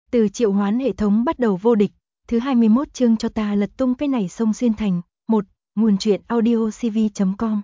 Từ triệu hoán hệ thống bắt đầu vô địch, thứ 21 chương cho ta lật tung cái này sông xuyên thành. 1. Nguồn truyện audiocv.com.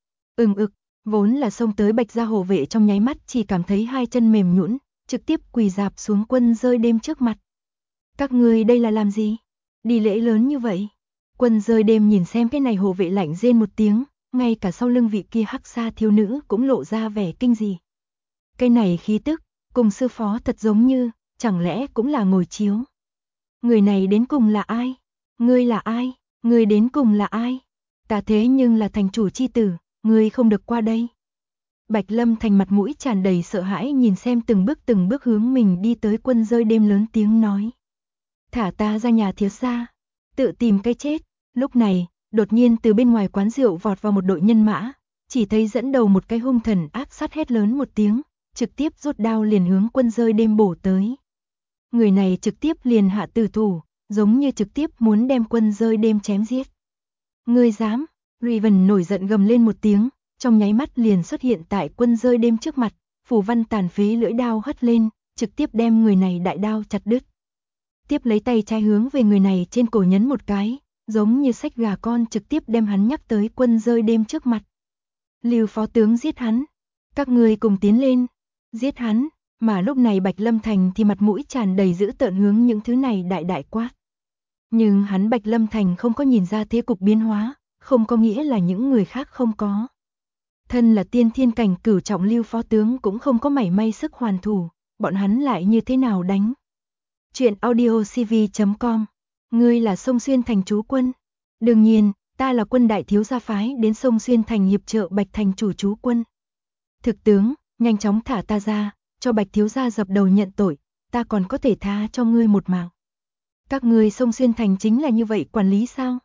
Vốn là xông tới Bạch gia hộ vệ trong nháy mắt chỉ cảm thấy hai chân mềm nhũn, trực tiếp quỳ rạp xuống Quân Dơi Đêm trước mặt. Các ngươi đây là làm gì? Đi lễ lớn như vậy. Quân Dơi Đêm nhìn xem cái này hộ vệ lạnh rên một tiếng, ngay cả sau lưng vị kia hắc sa thiếu nữ cũng lộ ra vẻ kinh dị. Cái này khí tức, cùng sư phó thật giống như, chẳng lẽ cũng là ngồi chiếu. Người này đến cùng là ai? Ngươi là ai? Ngươi đến cùng là ai? Ta thế nhưng là thành chủ chi tử, ngươi không được qua đây. Bạch Lâm Thành mặt mũi tràn đầy sợ hãi nhìn xem từng bước hướng mình đi tới Quân Dơi Đêm lớn tiếng nói. Thả ta ra nhà thiếu gia, tự tìm cái chết. Lúc này, đột nhiên từ bên ngoài quán rượu vọt vào một đội nhân mã, chỉ thấy dẫn đầu một cái hung thần áp sát hét lớn một tiếng, trực tiếp rút đao liền hướng Quân Dơi Đêm bổ tới. Người này trực tiếp liền hạ tử thủ, giống như trực tiếp muốn đem Quân Dơi Đêm chém giết. Ngươi dám? Raven nổi giận gầm lên một tiếng, trong nháy mắt liền xuất hiện tại Quân Dơi Đêm trước mặt, phù văn tàn phế lưỡi đao hất lên, trực tiếp đem người này đại đao chặt đứt. Tiếp lấy tay trái hướng về người này trên cổ nhấn một cái, giống như xách gà con trực tiếp đem hắn nhắc tới Quân Dơi Đêm trước mặt. Lưu phó tướng giết hắn, các ngươi cùng tiến lên, giết hắn. Mà lúc này Bạch Lâm Thành thì mặt mũi tràn đầy dữ tợn hướng những thứ này đại quát. Nhưng hắn Bạch Lâm Thành không có nhìn ra thế cục biến hóa, không có nghĩa là những người khác không có. Thân là tiên thiên cảnh cửu trọng Lưu phó tướng cũng không có mảy may sức hoàn thủ, bọn hắn lại như thế nào đánh. Chuyện audiocv.com. Ngươi là Sông Xuyên Thành trú quân. Đương nhiên, ta là quân đại thiếu gia phái đến Sông Xuyên Thành hiệp trợ Bạch Thành chủ trú quân. Thực tướng, nhanh chóng thả ta ra, cho Bạch thiếu gia dập đầu nhận tội, ta còn có thể tha cho ngươi một mạng. Các ngươi Sông Xuyên Thành chính là như vậy quản lý sao?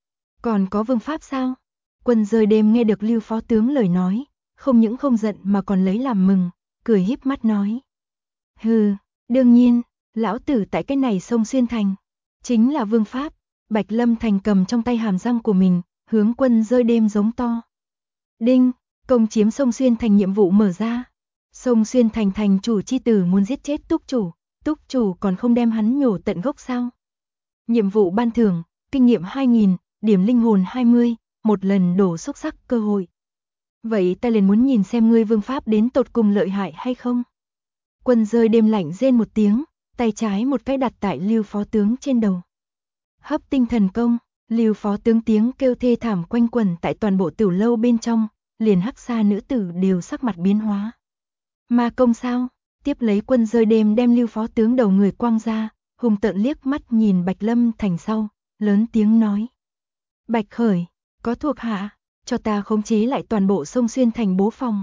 Còn có vương pháp sao? Quân Dơi Đêm nghe được Lưu phó tướng lời nói, không những không giận mà còn lấy làm mừng, cười híp mắt nói. Hừ, đương nhiên, lão tử tại cái này Sông Xuyên Thành, chính là vương pháp. Bạch Lâm Thành cầm trong tay hàm răng của mình, hướng Quân Dơi Đêm giống to. Đinh, công chiếm Sông Xuyên Thành nhiệm vụ mở ra. Sông Xuyên Thành thành chủ chi tử muốn giết chết túc chủ còn không đem hắn nhổ tận gốc sao? Nhiệm vụ ban thưởng, kinh nghiệm 2000, điểm linh hồn 20, một lần đổ xúc sắc cơ hội. Vậy ta liền muốn nhìn xem ngươi vương pháp đến tột cùng lợi hại hay không? Quân Dơi Đêm lạnh rên một tiếng, tay trái một cái đặt tại Lưu phó tướng trên đầu. Hấp tinh thần công, Lưu phó tướng tiếng kêu thê thảm quanh quẩn tại toàn bộ tiểu lâu bên trong, liền hắc sa nữ tử đều sắc mặt biến hóa. Ma công sao? Tiếp lấy Quân Dơi Đêm đem Lưu phó tướng đầu người quăng ra, hung tợn liếc mắt nhìn Bạch Lâm Thành sau, lớn tiếng nói. Bạch Khởi, có thuộc hạ, cho ta khống chế lại toàn bộ Sông Xuyên Thành bố phòng.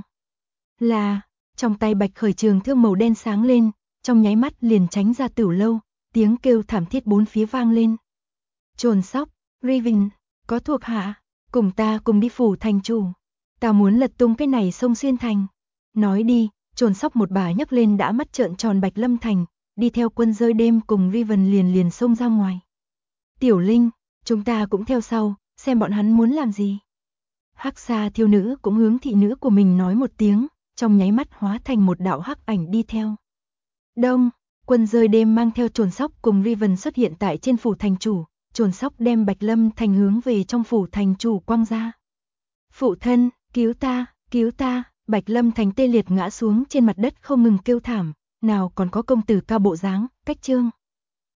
Là, trong tay Bạch Khởi trường thương màu đen sáng lên, trong nháy mắt liền tránh ra tiểu lâu, tiếng kêu thảm thiết bốn phía vang lên. Trồn sóc, Raven, có thuộc hạ, cùng ta cùng đi phủ thành chủ. Ta muốn lật tung cái này Sông Xuyên Thành. Nói đi, Trồn sóc một bà nhấc lên đã mắt trợn tròn Bạch Lâm Thành, đi theo Quân Dơi Đêm cùng Raven liền xông ra ngoài. Tiểu Linh, chúng ta cũng theo sau, xem bọn hắn muốn làm gì. Hắc sa thiếu nữ cũng hướng thị nữ của mình nói một tiếng, trong nháy mắt hóa thành một đạo hắc ảnh đi theo. Đông, Quân Dơi Đêm mang theo Trồn sóc cùng Raven xuất hiện tại trên phủ thành chủ, Trồn sóc đem Bạch Lâm Thành hướng về trong phủ thành chủ quăng ra. Phụ thân, cứu ta, cứu ta. Bạch Lâm Thành tê liệt ngã xuống trên mặt đất không ngừng kêu thảm, nào còn có công tử ca bộ dáng, cách chương.